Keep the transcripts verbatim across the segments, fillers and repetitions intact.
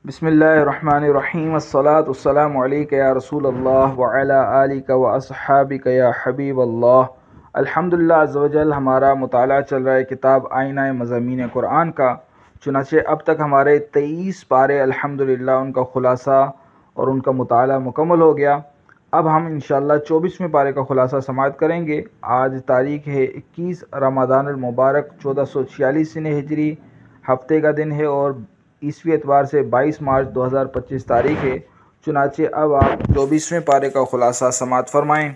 بسم اللہ الرحمن الرحیم الصلاۃ والسلام علیک یا رسول اللہ وعلی آلک و اصحابک یا حبیب اللہ۔ الحمدللہ عز و جل ہمارا مطالعہ چل رہا ہے کتاب آئینہ مضامین قرآن کا۔ چنانچہ اب تک ہمارے تیئیس پارے الحمدللہ ان کا خلاصہ اور ان کا مطالعہ مکمل ہو گیا۔ اب ہم انشاءاللہ چوبیسویں پارے کا خلاصہ سماعت کریں گے۔ آج تاریخ ہے اکیس رمضان المبارک چودہ سو چھیالیس سن ہجری، ہفتے کا دن ہے اور عیسوی اعتبار سے بائیس مارچ دو ہزار پچیس تاریخ ہے۔ چنانچہ اب آپ چوبیسویں پارے کا خلاصہ سماعت فرمائیں۔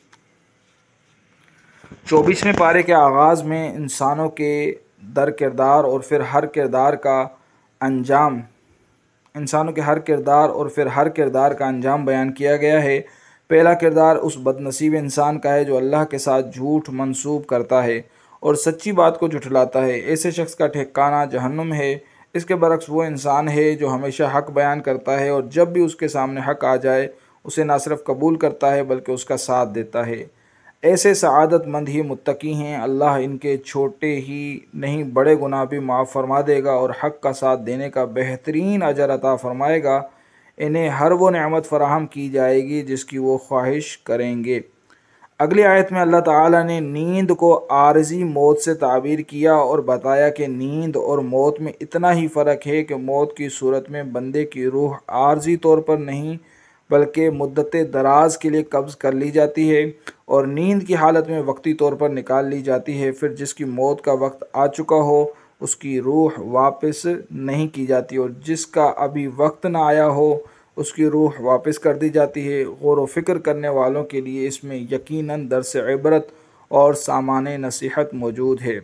چوبیسویں پارے کے آغاز میں انسانوں کے در کردار اور پھر ہر کردار کا انجام انسانوں کے ہر کردار اور پھر ہر کردار کا انجام بیان کیا گیا ہے۔ پہلا کردار اس بد نصیب انسان کا ہے جو اللہ کے ساتھ جھوٹ منسوب کرتا ہے اور سچی بات کو جھٹلاتا ہے۔ ایسے شخص کا ٹھکانہ جہنم ہے۔ اس کے برعکس وہ انسان ہے جو ہمیشہ حق بیان کرتا ہے اور جب بھی اس کے سامنے حق آ جائے اسے نہ صرف قبول کرتا ہے بلکہ اس کا ساتھ دیتا ہے۔ ایسے سعادت مند ہی متقی ہیں، اللہ ان کے چھوٹے ہی نہیں بڑے گناہ بھی معاف فرما دے گا اور حق کا ساتھ دینے کا بہترین اجر عطا فرمائے گا۔ انہیں ہر وہ نعمت فراہم کی جائے گی جس کی وہ خواہش کریں گے۔ اگلی آیت میں اللہ تعالیٰ نے نیند کو عارضی موت سے تعبیر کیا اور بتایا کہ نیند اور موت میں اتنا ہی فرق ہے کہ موت کی صورت میں بندے کی روح عارضی طور پر نہیں بلکہ مدت دراز کے لیے قبض کر لی جاتی ہے اور نیند کی حالت میں وقتی طور پر نکال لی جاتی ہے۔ پھر جس کی موت کا وقت آ چکا ہو اس کی روح واپس نہیں کی جاتی اور جس کا ابھی وقت نہ آیا ہو اس کی روح واپس کر دی جاتی ہے۔ غور و فکر کرنے والوں کے لیے اس میں یقیناً درس عبرت اور سامان نصیحت موجود ہے۔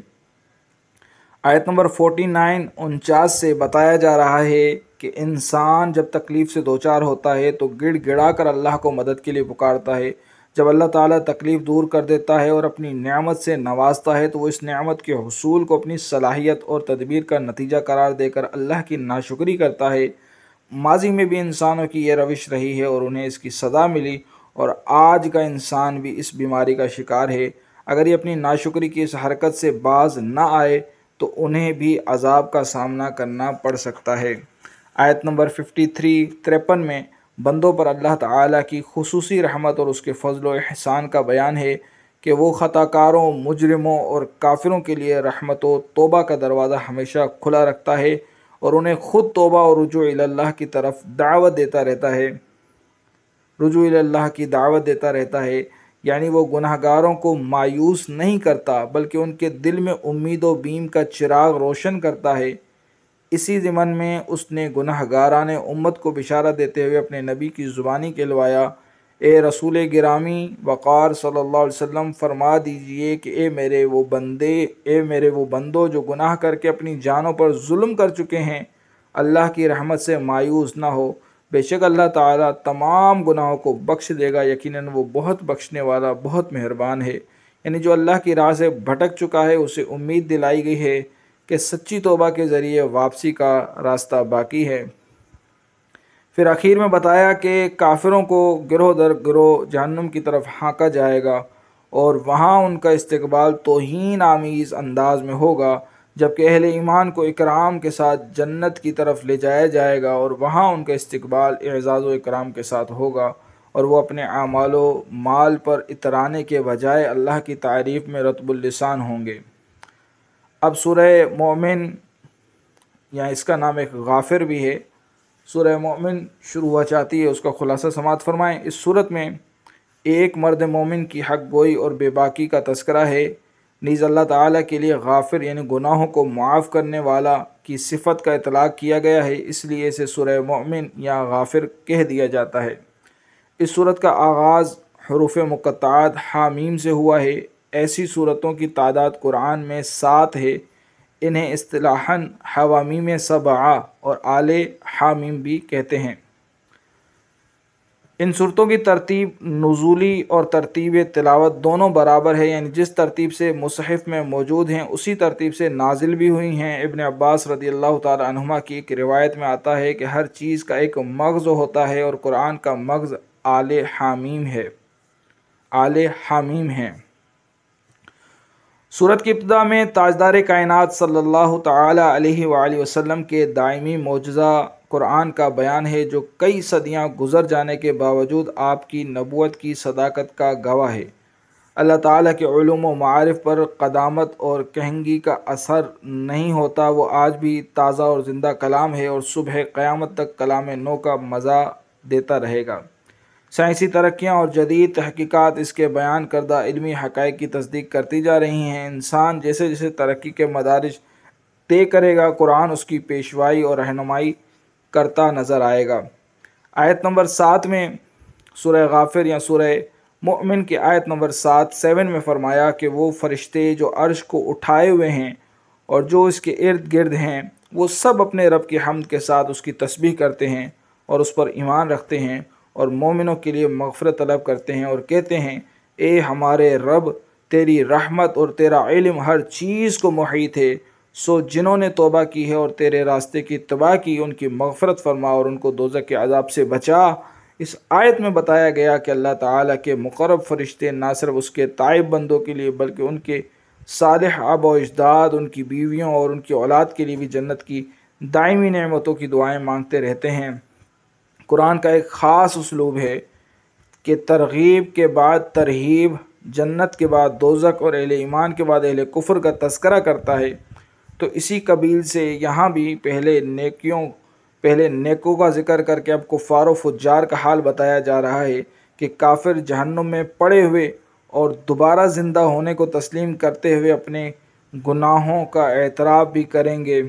آیت نمبر انچاس انچاس سے بتایا جا رہا ہے کہ انسان جب تکلیف سے دوچار ہوتا ہے تو گڑ گڑا کر اللہ کو مدد کے لیے پکارتا ہے۔ جب اللہ تعالیٰ تکلیف دور کر دیتا ہے اور اپنی نعمت سے نوازتا ہے تو وہ اس نعمت کے حصول کو اپنی صلاحیت اور تدبیر کا نتیجہ قرار دے کر اللہ کی ناشکری کرتا ہے۔ ماضی میں بھی انسانوں کی یہ روش رہی ہے اور انہیں اس کی سزا ملی اور آج کا انسان بھی اس بیماری کا شکار ہے۔ اگر یہ اپنی ناشکری کی اس حرکت سے باز نہ آئے تو انہیں بھی عذاب کا سامنا کرنا پڑ سکتا ہے۔ آیت نمبر تریپن میں بندوں پر اللہ تعالیٰ کی خصوصی رحمت اور اس کے فضل و احسان کا بیان ہے کہ وہ خطا کاروں، مجرموں اور کافروں کے لیے رحمت و توبہ کا دروازہ ہمیشہ کھلا رکھتا ہے اور انہیں خود توبہ اور رجوع الی اللہ کی طرف دعوت دیتا رہتا ہے رجوع الی اللہ کی دعوت دیتا رہتا ہے یعنی وہ گناہ گاروں کو مایوس نہیں کرتا بلکہ ان کے دل میں امید و بیم کا چراغ روشن کرتا ہے۔ اسی ضمن میں اس نے گناہ گاران امت کو بشارت دیتے ہوئے اپنے نبی کی زبانی کہلوایا، اے رسول گرامی وقار صلی اللہ علیہ وسلم فرما دیجئے کہ اے میرے وہ بندے اے میرے وہ بندو جو گناہ کر کے اپنی جانوں پر ظلم کر چکے ہیں، اللہ کی رحمت سے مایوس نہ ہو، بے شک اللہ تعالیٰ تمام گناہوں کو بخش دے گا، یقیناً وہ بہت بخشنے والا بہت مہربان ہے۔ یعنی جو اللہ کی راہ سے بھٹک چکا ہے اسے امید دلائی گئی ہے کہ سچی توبہ کے ذریعے واپسی کا راستہ باقی ہے۔ پھر آخر میں بتایا کہ کافروں کو گروہ در گروہ جہنم کی طرف ہانکا جائے گا اور وہاں ان کا استقبال توہین آمیز انداز میں ہوگا، جبکہ اہل ایمان کو اکرام کے ساتھ جنت کی طرف لے جایا جائے گا اور وہاں ان کا استقبال اعزاز و اکرام کے ساتھ ہوگا اور وہ اپنے اعمال و مال پر اترانے کے بجائے اللہ کی تعریف میں رطب اللسان ہوں گے۔ اب سورہ مومن یا اس کا نام ایک غافر بھی ہے، سورہ مومن شروع ہوا چاہتی ہے، اس کا خلاصہ سماعت فرمائیں۔ اس صورت میں ایک مرد مومن کی حق گوئی اور بے باکی کا تذکرہ ہے، نیز اللہ تعالیٰ کے لیے غافر یعنی گناہوں کو معاف کرنے والا کی صفت کا اطلاق کیا گیا ہے، اس لیے اسے سورہ مومن یا غافر کہہ دیا جاتا ہے۔ اس صورت کا آغاز حروف مقطعات حامیم سے ہوا ہے۔ ایسی صورتوں کی تعداد قرآن میں سات ہے، انہیں اصطلاحاً حوامیم سبعہ اور آل حامیم بھی کہتے ہیں۔ ان صورتوں کی ترتیب نزولی اور ترتیب تلاوت دونوں برابر ہے، یعنی جس ترتیب سے مصحف میں موجود ہیں اسی ترتیب سے نازل بھی ہوئی ہیں۔ ابن عباس رضی اللہ تعالی عنہما کی ایک روایت میں آتا ہے کہ ہر چیز کا ایک مغز ہوتا ہے اور قرآن کا مغز آل حامیم ہے آل حامیم ہے سورت کی ابتدا میں تاجدار کائنات صلی اللہ تعالی علیہ وآلہ وسلم کے دائمی معجزہ قرآن کا بیان ہے جو کئی صدیاں گزر جانے کے باوجود آپ کی نبوت کی صداقت کا گواہ ہے۔ اللہ تعالیٰ کے علوم و معارف پر قدامت اور کہنگی کا اثر نہیں ہوتا، وہ آج بھی تازہ اور زندہ کلام ہے اور صبح قیامت تک کلام نو کا مزہ دیتا رہے گا۔ سائنسی ترقیاں اور جدید تحقیقات اس کے بیان کردہ علمی حقائق کی تصدیق کرتی جا رہی ہیں۔ انسان جیسے جیسے ترقی کے مدارج طے کرے گا، قرآن اس کی پیشوائی اور رہنمائی کرتا نظر آئے گا۔ آیت نمبر سات میں سورہ غافر یا سورہ مؤمن کی آیت نمبر سات سیون میں فرمایا کہ وہ فرشتے جو عرش کو اٹھائے ہوئے ہیں اور جو اس کے ارد گرد ہیں، وہ سب اپنے رب کی حمد کے ساتھ اس کی تسبیح کرتے ہیں اور اس پر ایمان رکھتے ہیں اور مومنوں کے لیے مغفرت طلب کرتے ہیں اور کہتے ہیں، اے ہمارے رب، تیری رحمت اور تیرا علم ہر چیز کو محیط ہے، سو جنہوں نے توبہ کی ہے اور تیرے راستے کی اتباع کی ان کی مغفرت فرما اور ان کو دوزخ کے عذاب سے بچا۔ اس آیت میں بتایا گیا کہ اللہ تعالیٰ کے مقرب فرشتے نہ صرف اس کے تائب بندوں کے لیے بلکہ ان کے صالح آبا و اجداد، ان کی بیویوں اور ان کی اولاد کے لیے بھی جنت کی دائمی نعمتوں کی دعائیں مانگتے رہتے ہیں۔ قرآن کا ایک خاص اسلوب ہے کہ ترغیب کے بعد ترہیب، جنت کے بعد دوزخ اور اہل ایمان کے بعد اہل کفر کا تذکرہ کرتا ہے، تو اسی قبیل سے یہاں بھی پہلے نیکیوں پہلے نیکوں کا ذکر کر کے اب کفار و فجار کا حال بتایا جا رہا ہے کہ کافر جہنم میں پڑے ہوئے اور دوبارہ زندہ ہونے کو تسلیم کرتے ہوئے اپنے گناہوں کا اعتراف بھی کریں گے،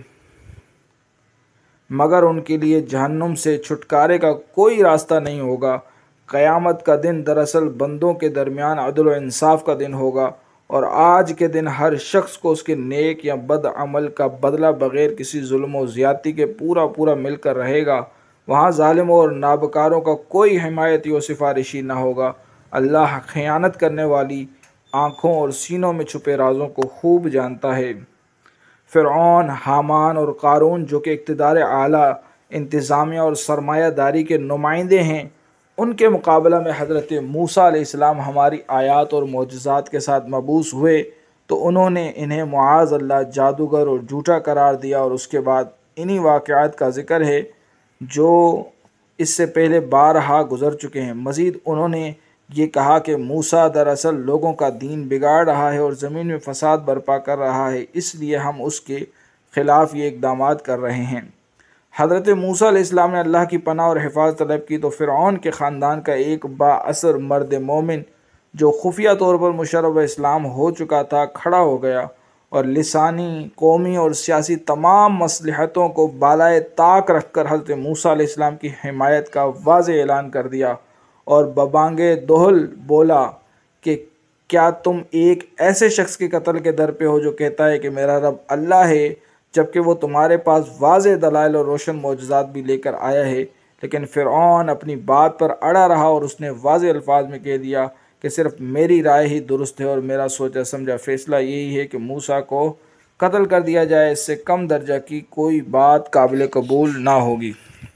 مگر ان کے لیے جہنم سے چھٹکارے کا کوئی راستہ نہیں ہوگا۔ قیامت کا دن دراصل بندوں کے درمیان عدل و انصاف کا دن ہوگا، اور آج کے دن ہر شخص کو اس کے نیک یا بد عمل کا بدلہ بغیر کسی ظلم و زیادتی کے پورا پورا مل کر رہے گا۔ وہاں ظالموں اور نابکاروں کا کوئی حمایتی و سفارشی نہ ہوگا۔ اللہ خیانت کرنے والی آنکھوں اور سینوں میں چھپے رازوں کو خوب جانتا ہے۔ فرعون، حامان اور قارون جو کہ اقتدار اعلیٰ، انتظامیہ اور سرمایہ داری کے نمائندے ہیں، ان کے مقابلہ میں حضرت موسیٰ علیہ السلام ہماری آیات اور معجزات کے ساتھ مبعوث ہوئے تو انہوں نے انہیں معاذ اللہ جادوگر اور جھوٹا قرار دیا، اور اس کے بعد انہی واقعات کا ذکر ہے جو اس سے پہلے بارہا گزر چکے ہیں۔ مزید انہوں نے یہ کہا کہ موسیٰ دراصل لوگوں کا دین بگاڑ رہا ہے اور زمین میں فساد برپا کر رہا ہے، اس لیے ہم اس کے خلاف یہ اقدامات کر رہے ہیں۔ حضرت موسیٰ علیہ السلام نے اللہ کی پناہ اور حفاظت طلب کی تو فرعون کے خاندان کا ایک با اثر مرد مومن جو خفیہ طور پر مشرف اسلام ہو چکا تھا کھڑا ہو گیا اور لسانی، قومی اور سیاسی تمام مصلحتوں کو بالائے طاق رکھ کر حضرت موسیٰ علیہ السلام کی حمایت کا واضح اعلان کر دیا اور ببانگ دہل بولا کہ کیا تم ایک ایسے شخص کے قتل کے در پہ ہو جو کہتا ہے کہ میرا رب اللہ ہے، جبکہ وہ تمہارے پاس واضح دلائل اور روشن معجزات بھی لے کر آیا ہے۔ لیکن فرعون اپنی بات پر اڑا رہا اور اس نے واضح الفاظ میں کہہ دیا کہ صرف میری رائے ہی درست ہے اور میرا سوچا سمجھا فیصلہ یہی ہے کہ موسیٰ کو قتل کر دیا جائے، اس سے کم درجہ کی کوئی بات قابل قبول نہ ہوگی۔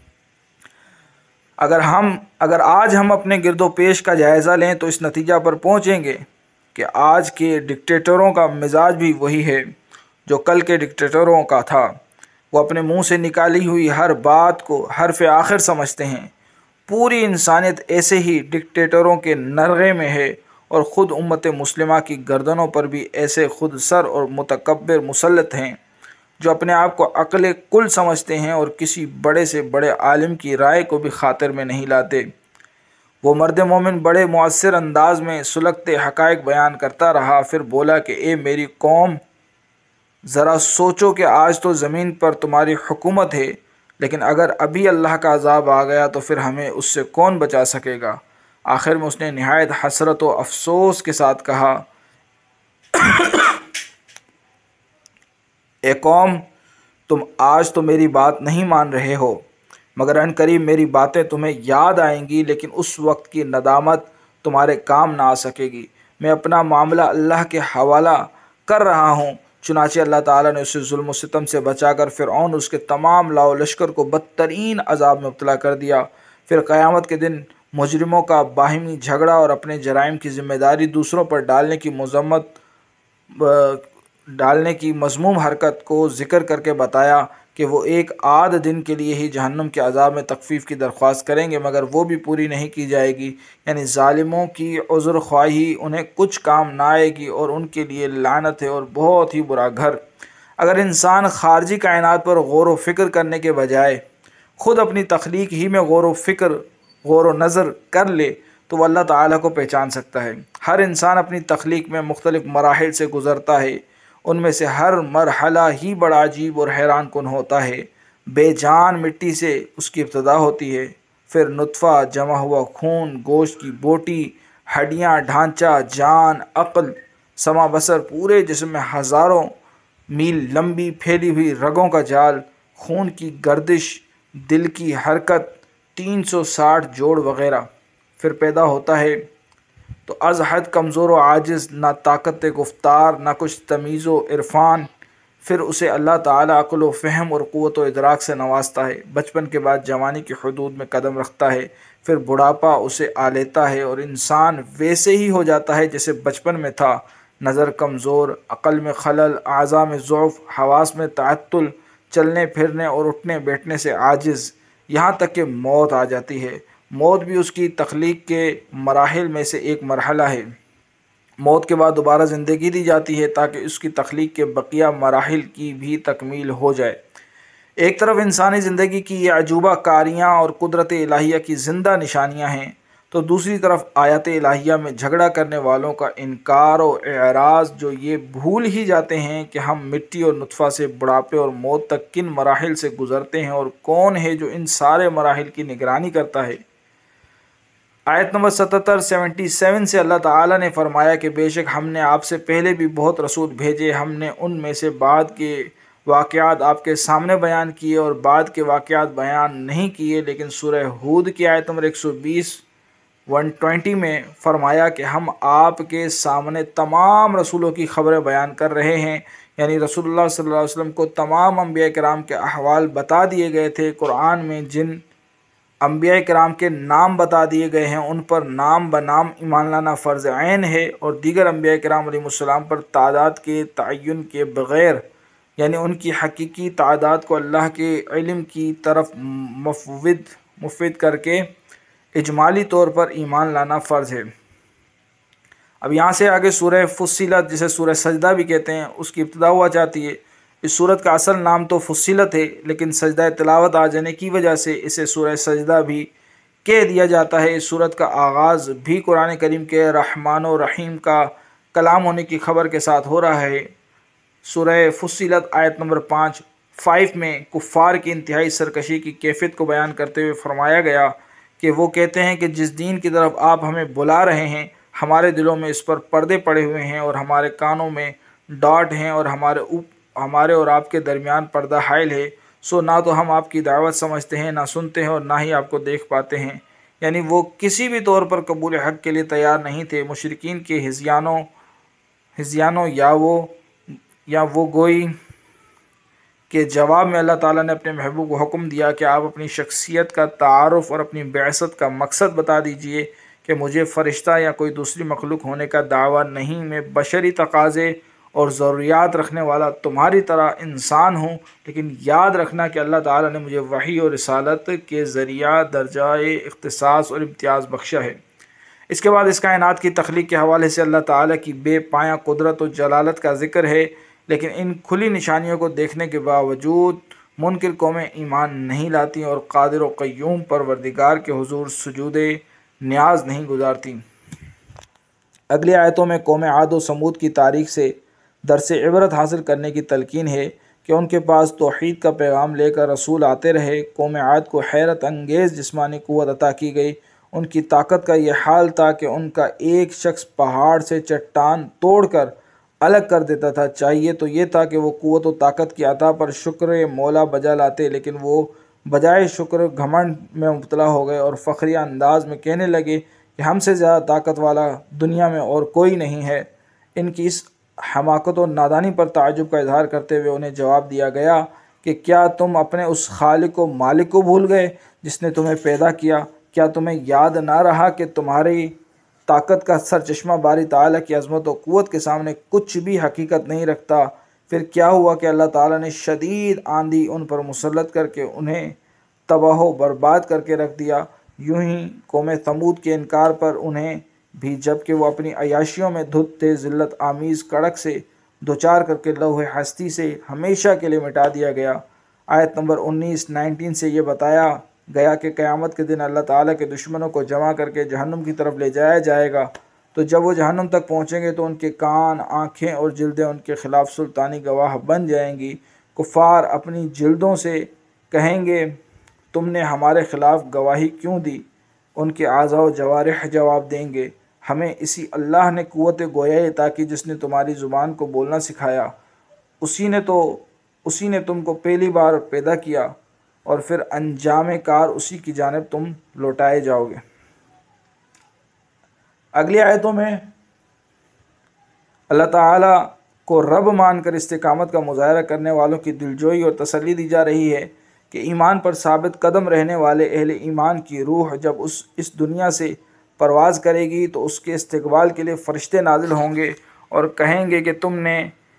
اگر ہم اگر آج ہم اپنے گرد و پیش کا جائزہ لیں تو اس نتیجہ پر پہنچیں گے کہ آج کے ڈکٹیٹروں کا مزاج بھی وہی ہے جو کل کے ڈکٹیٹروں کا تھا۔ وہ اپنے منہ سے نکالی ہوئی ہر بات کو حرف آخر سمجھتے ہیں۔ پوری انسانیت ایسے ہی ڈکٹیٹروں کے نرغے میں ہے، اور خود امت مسلمہ کی گردنوں پر بھی ایسے خود سر اور متکبر مسلط ہیں جو اپنے آپ کو عقل کل سمجھتے ہیں اور کسی بڑے سے بڑے عالم کی رائے کو بھی خاطر میں نہیں لاتے۔ وہ مرد مومن بڑے مؤثر انداز میں سلگتے حقائق بیان کرتا رہا، پھر بولا کہ اے میری قوم، ذرا سوچو کہ آج تو زمین پر تمہاری حکومت ہے، لیکن اگر ابھی اللہ کا عذاب آ گیا تو پھر ہمیں اس سے کون بچا سکے گا؟ آخر میں اس نے نہایت حسرت و افسوس کے ساتھ کہا، اے قوم، تم آج تو میری بات نہیں مان رہے ہو، مگر ان قریب میری باتیں تمہیں یاد آئیں گی، لیکن اس وقت کی ندامت تمہارے کام نہ آ سکے گی۔ میں اپنا معاملہ اللہ کے حوالہ کر رہا ہوں۔ چنانچہ اللہ تعالیٰ نے اسے ظلم و ستم سے بچا کر فرعون اور اس کے تمام لاؤ لشکر کو بدترین عذاب میں مبتلا کر دیا۔ پھر قیامت کے دن مجرموں کا باہمی جھگڑا اور اپنے جرائم کی ذمہ داری دوسروں پر ڈالنے کی مذمت ڈالنے کی مذموم حرکت کو ذکر کر کے بتایا کہ وہ ایک آدھ دن کے لیے ہی جہنم کے عذاب میں تخفیف کی درخواست کریں گے، مگر وہ بھی پوری نہیں کی جائے گی۔ یعنی ظالموں کی عذر خواہی انہیں کچھ کام نہ آئے گی اور ان کے لیے لعنت ہے اور بہت ہی برا گھر۔ اگر انسان خارجی کائنات پر غور و فکر کرنے کے بجائے خود اپنی تخلیق ہی میں غور و فکر غور و نظر کر لے تو وہ اللہ تعالیٰ کو پہچان سکتا ہے۔ ہر انسان اپنی تخلیق میں مختلف مراحل سے گزرتا ہے، ان میں سے ہر مرحلہ ہی بڑا عجیب اور حیران کن ہوتا ہے۔ بے جان مٹی سے اس کی ابتدا ہوتی ہے، پھر نطفہ، جمع ہوا خون، گوشت کی بوٹی، ہڈیاں، ڈھانچہ، جان، عقل، سمع بصر، پورے جسم میں ہزاروں میل لمبی پھیلی ہوئی رگوں کا جال، خون کی گردش، دل کی حرکت، تین سو ساٹھ جوڑ وغیرہ۔ پھر پیدا ہوتا ہے تو از حد کمزور و عاجز، نہ طاقت گفتار، نہ کچھ تمیز و عرفان۔ پھر اسے اللہ تعالیٰ عقل و فہم اور قوت و ادراک سے نوازتا ہے۔ بچپن کے بعد جوانی کی حدود میں قدم رکھتا ہے، پھر بڑھاپا اسے آ لیتا ہے اور انسان ویسے ہی ہو جاتا ہے جیسے بچپن میں تھا۔ نظر کمزور، عقل میں خلل، اعضاء میں ضعف، حواس میں تعطل، چلنے پھرنے اور اٹھنے بیٹھنے سے عاجز، یہاں تک کہ موت آ جاتی ہے۔ موت بھی اس کی تخلیق کے مراحل میں سے ایک مرحلہ ہے۔ موت کے بعد دوبارہ زندگی دی جاتی ہے تاکہ اس کی تخلیق کے بقیہ مراحل کی بھی تکمیل ہو جائے۔ ایک طرف انسانی زندگی کی یہ عجوبہ کاریاں اور قدرت الہیہ کی زندہ نشانیاں ہیں، تو دوسری طرف آیات الہیہ میں جھگڑا کرنے والوں کا انکار و اعراض، جو یہ بھول ہی جاتے ہیں کہ ہم مٹی اور نطفہ سے بڑھاپے اور موت تک کن مراحل سے گزرتے ہیں اور کون ہے جو ان سارے مراحل کی نگرانی کرتا ہے۔ آیت نمبر ستتر سیونٹی سیون سے اللہ تعالیٰ نے فرمایا کہ بے شک ہم نے آپ سے پہلے بھی بہت رسول بھیجے، ہم نے ان میں سے بعد کے واقعات آپ کے سامنے بیان کیے اور بعد کے واقعات بیان نہیں کیے، لیکن سورہ ہود کی آیت نمبر ایک سو بیس ون ٹوینٹی میں فرمایا کہ ہم آپ کے سامنے تمام رسولوں کی خبریں بیان کر رہے ہیں۔ یعنی رسول اللہ صلی اللہ علیہ وسلم کو تمام انبیاء کرام کے احوال بتا دیے گئے تھے۔ قرآن میں جن انبیاء کرام کے نام بتا دیے گئے ہیں ان پر نام بنام ایمان لانا فرض عین ہے، اور دیگر انبیاء کرام علیہ السلام پر تعداد کے تعین کے بغیر، یعنی ان کی حقیقی تعداد کو اللہ کے علم کی طرف مفوض مفوض کر کے اجمالی طور پر ایمان لانا فرض ہے۔ اب یہاں سے آگے سورہ فصلت، جسے سورہ سجدہ بھی کہتے ہیں، اس کی ابتدا ہوا چاہتی ہے۔ اس سورت کا اصل نام تو فصلت ہے، لیکن سجدہ تلاوت آ جانے کی وجہ سے اسے سورہ سجدہ بھی کہہ دیا جاتا ہے۔ اس سورت کا آغاز بھی قرآن کریم کے رحمان و رحیم کا کلام ہونے کی خبر کے ساتھ ہو رہا ہے۔ سورہ فصلت آیت نمبر پانچ فائیو میں کفار کی انتہائی سرکشی کی کیفیت کو بیان کرتے ہوئے فرمایا گیا کہ وہ کہتے ہیں کہ جس دین کی طرف آپ ہمیں بلا رہے ہیں، ہمارے دلوں میں اس پر پردے پڑے ہوئے ہیں اور ہمارے کانوں میں ڈاٹ ہیں اور ہمارے اوپ ہمارے اور آپ کے درمیان پردہ حائل ہے، سو نہ تو ہم آپ کی دعوت سمجھتے ہیں، نہ سنتے ہیں اور نہ ہی آپ کو دیکھ پاتے ہیں۔ یعنی وہ کسی بھی طور پر قبول حق کے لیے تیار نہیں تھے۔ مشرکین کے ہذیانوں ہذیانوں یا وہ یا وہ گوئی کے جواب میں اللہ تعالیٰ نے اپنے محبوب کو حکم دیا کہ آپ اپنی شخصیت کا تعارف اور اپنی بعثت کا مقصد بتا دیجئے کہ مجھے فرشتہ یا کوئی دوسری مخلوق ہونے کا دعویٰ نہیں، میں بشری تقاضے اور ضروریات رکھنے والا تمہاری طرح انسان ہوں، لیکن یاد رکھنا کہ اللہ تعالیٰ نے مجھے وحی اور رسالت کے ذریعہ درجۂ اختصاص اور امتیاز بخشا ہے۔ اس کے بعد اس کائنات کی تخلیق کے حوالے سے اللہ تعالیٰ کی بے پایہ قدرت و جلالت کا ذکر ہے، لیکن ان کھلی نشانیوں کو دیکھنے کے باوجود منکر قومیں ایمان نہیں لاتی اور قادر و قیوم پروردگار کے حضور سجود نیاز نہیں گزارتی۔ اگلی آیتوں میں قوم عاد و سمود کی تاریخ سے درس عبرت حاصل کرنے کی تلقین ہے کہ ان کے پاس توحید کا پیغام لے کر رسول آتے رہے۔ قوم عاد کو حیرت انگیز جسمانی قوت عطا کی گئی۔ ان کی طاقت کا یہ حال تھا کہ ان کا ایک شخص پہاڑ سے چٹان توڑ کر الگ کر دیتا تھا۔ چاہیے تو یہ تھا کہ وہ قوت و طاقت کی عطا پر شکر مولا بجا لاتے، لیکن وہ بجائے شکر گھمنڈ میں مبتلا ہو گئے اور فخریہ انداز میں کہنے لگے کہ ہم سے زیادہ طاقت والا دنیا میں اور کوئی نہیں ہے۔ ان کی اس حماقت و نادانی پر تعجب کا اظہار کرتے ہوئے انہیں جواب دیا گیا کہ کیا تم اپنے اس خالق و مالک کو بھول گئے جس نے تمہیں پیدا کیا؟ کیا تمہیں یاد نہ رہا کہ تمہاری طاقت کا سرچشمہ باری تعالیٰ کی عظمت و قوت کے سامنے کچھ بھی حقیقت نہیں رکھتا؟ پھر کیا ہوا کہ اللہ تعالیٰ نے شدید آندھی ان پر مسلط کر کے انہیں تباہ و برباد کر کے رکھ دیا۔ یوں ہی قوم ثمود کے انکار پر انہیں بھی جب کہ وہ اپنی عیاشیوں میں دھت تھے ذلت آمیز کڑک سے دوچار کر کے لوح ہستی سے ہمیشہ کے لیے مٹا دیا گیا۔ آیت نمبر انیس نائنٹین سے یہ بتایا گیا کہ قیامت کے دن اللہ تعالیٰ کے دشمنوں کو جمع کر کے جہنم کی طرف لے جایا جائے گا، تو جب وہ جہنم تک پہنچیں گے تو ان کے کان، آنکھیں اور جلدیں ان کے خلاف سلطانی گواہ بن جائیں گی۔ کفار اپنی جلدوں سے کہیں گے تم نے ہمارے خلاف گواہی کیوں دی؟ ان کے اعضاء و جوارح جواب دیں گے ہمیں اسی اللہ نے قوت گویا عطا کی جس نے تمہاری زبان کو بولنا سکھایا، اسی نے تو اسی نے تم کو پہلی بار پیدا کیا اور پھر انجام کار اسی کی جانب تم لوٹائے جاؤ گے۔ اگلی آیتوں میں اللہ تعالیٰ کو رب مان کر استقامت کا مظاہرہ کرنے والوں کی دلجوئی اور تسلی دی جا رہی ہے کہ ایمان پر ثابت قدم رہنے والے اہل ایمان کی روح جب اس اس دنیا سے پرواز کرے گی تو اس کے استقبال کے لیے فرشتے نازل ہوں گے اور کہیں گے کہ تم نے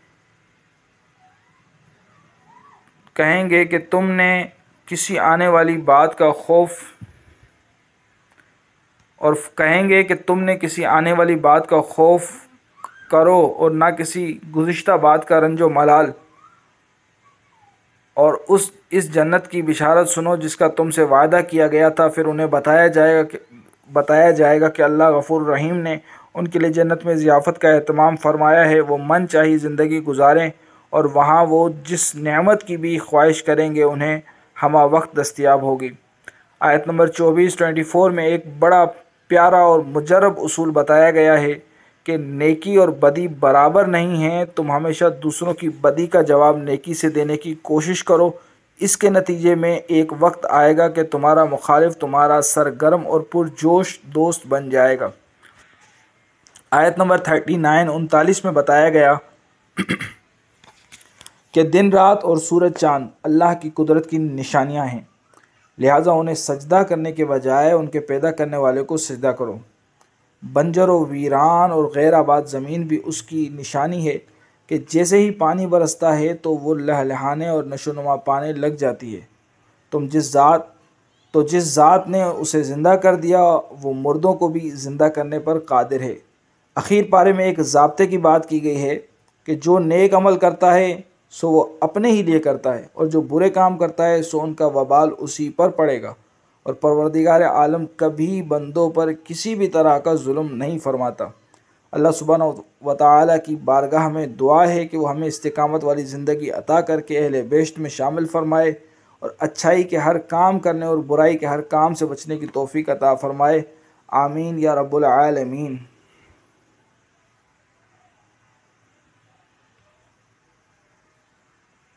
کہیں گے کہ تم نے کسی آنے والی بات کا خوف اور کہیں گے کہ تم نے کسی آنے والی بات کا خوف کرو اور نہ کسی گزشتہ بات کا رنج و ملال، اور اس اس جنت کی بشارت سنو جس کا تم سے وعدہ کیا گیا تھا۔ پھر انہیں بتایا جائے گا کہ بتایا جائے گا کہ اللہ غفور رحیم نے ان کے لیے جنت میں ضیافت کا اہتمام فرمایا ہے، وہ من چاہی زندگی گزاریں اور وہاں وہ جس نعمت کی بھی خواہش کریں گے انہیں ہمہ وقت دستیاب ہوگی۔ آیت نمبر چوبیس ٹوئنٹی فور میں ایک بڑا پیارا اور مجرب اصول بتایا گیا ہے کہ نیکی اور بدی برابر نہیں ہیں، تم ہمیشہ دوسروں کی بدی کا جواب نیکی سے دینے کی کوشش کرو، اس کے نتیجے میں ایک وقت آئے گا کہ تمہارا مخالف تمہارا سرگرم اور پرجوش دوست بن جائے گا۔ آیت نمبر تھرٹی نائن انتالیس میں بتایا گیا کہ دن رات اور سورج چاند اللہ کی قدرت کی نشانیاں ہیں، لہٰذا انہیں سجدہ کرنے کے بجائے ان کے پیدا کرنے والے کو سجدہ کرو۔ بنجر و ویران اور غیر آباد زمین بھی اس کی نشانی ہے کہ جیسے ہی پانی برستا ہے تو وہ لہلہانے اور نشو و نما پانے لگ جاتی ہے۔ تم جس ذات تو جس ذات نے اسے زندہ کر دیا وہ مردوں کو بھی زندہ کرنے پر قادر ہے۔ اخیر پارے میں ایک ضابطے کی بات کی گئی ہے کہ جو نیک عمل کرتا ہے سو وہ اپنے ہی لیے کرتا ہے، اور جو برے کام کرتا ہے سو ان کا وبال اسی پر پڑے گا، اور پروردگار عالم کبھی بندوں پر کسی بھی طرح کا ظلم نہیں فرماتا۔ اللہ سبحانہ و تعالیٰ کی بارگاہ میں دعا ہے کہ وہ ہمیں استقامت والی زندگی عطا کر کے اہل بیشت میں شامل فرمائے اور اچھائی کے ہر کام کرنے اور برائی کے ہر کام سے بچنے کی توفیق عطا فرمائے۔ آمین یا رب العالمین۔